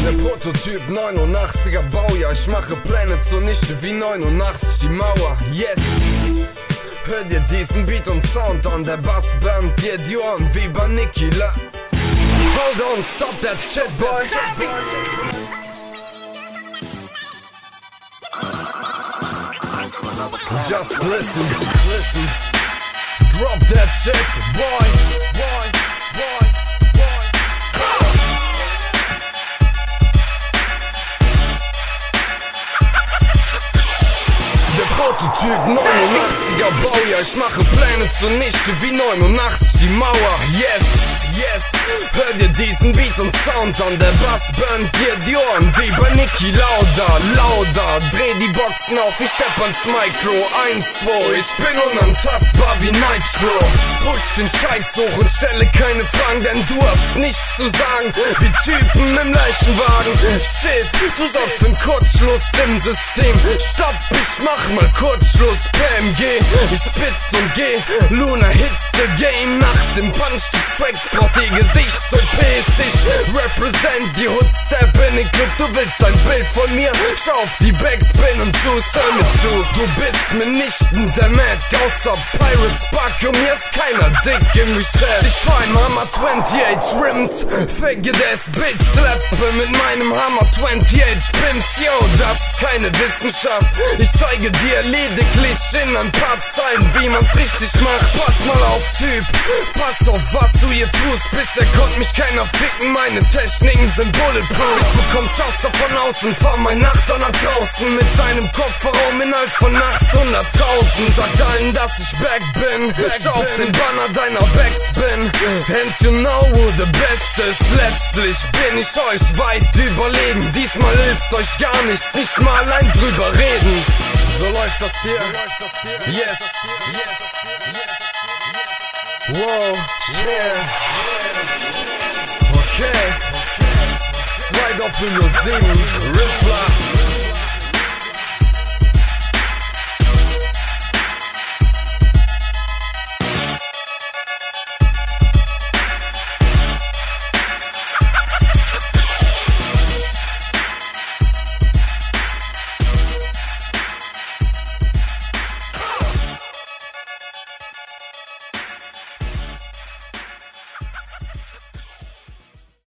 Der Prototyp 89er Baujahr. Ich mache Pläne zunichte wie 89 die Mauer. Yes! Hör dir diesen Beat und Sound an. Der Bass brennt dir die Ohren wie bei Nikila. Hold on, stop that shit, boy. Just listen, listen. Drop that shit, boy, boy, boy, boy. Der Prototyp 89er Baujahr. Ich mache Pläne zunichte wie 89 die Mauer. Yes, yes. Hör dir diesen Beat und Sound an. Der Bass brennt dir die Ohren wie bei Niki Lauda. Lauda, dreh die Boxen auf, ich stepp ans Micro. 1, 2, ich bin unantastbar wie Nitro. Push den Scheiß hoch und stelle keine Fragen, denn du hast nichts zu sagen wie Typen im Leichenwagen. Shit, du sorgst für einen Kurzschluss im System. Stopp, ich mach mal Kurzschluss. PMG, ich spit und geh. Luna hits the game. Nach dem Punch des Tracks braucht ihr Gesicht so pissig. Represent die Hoodstep in den Club. Du willst ein Bild von mir? Schau auf die Backspin und Juice, hör mir zu. Du bist mitnichten der Mad außer Pirates Buck. Und mir ist keiner dick im Geschäft. Ich fahr im Hammer 28 Rims. Figure das Bitch, slappe mit meinem Hammer 28 Pimps. Yo, das ist keine Wissenschaft. Ich zeige dir lediglich in ein paar Zeilen, wie man's richtig macht. Pass mal auf, Typ, pass auf, was du hier tust. Bisher konnte mich keiner ficken, meine Techniken sind bulletproof. Ich bekomm Taster von außen, fahr mein Nachter nach draußen. Mit deinem Kofferraum innerhalb von 800.000. Sagt allen, dass ich back bin. Schau auf den Banner deiner Backspin. And you know who the best is. Letztlich bin ich euch weit überlegen. Diesmal hilft euch gar nichts, nicht mal allein drüber reden. So läuft das hier. Yes. Wow, shit. Okay. 2 Doppel 07. Riffler.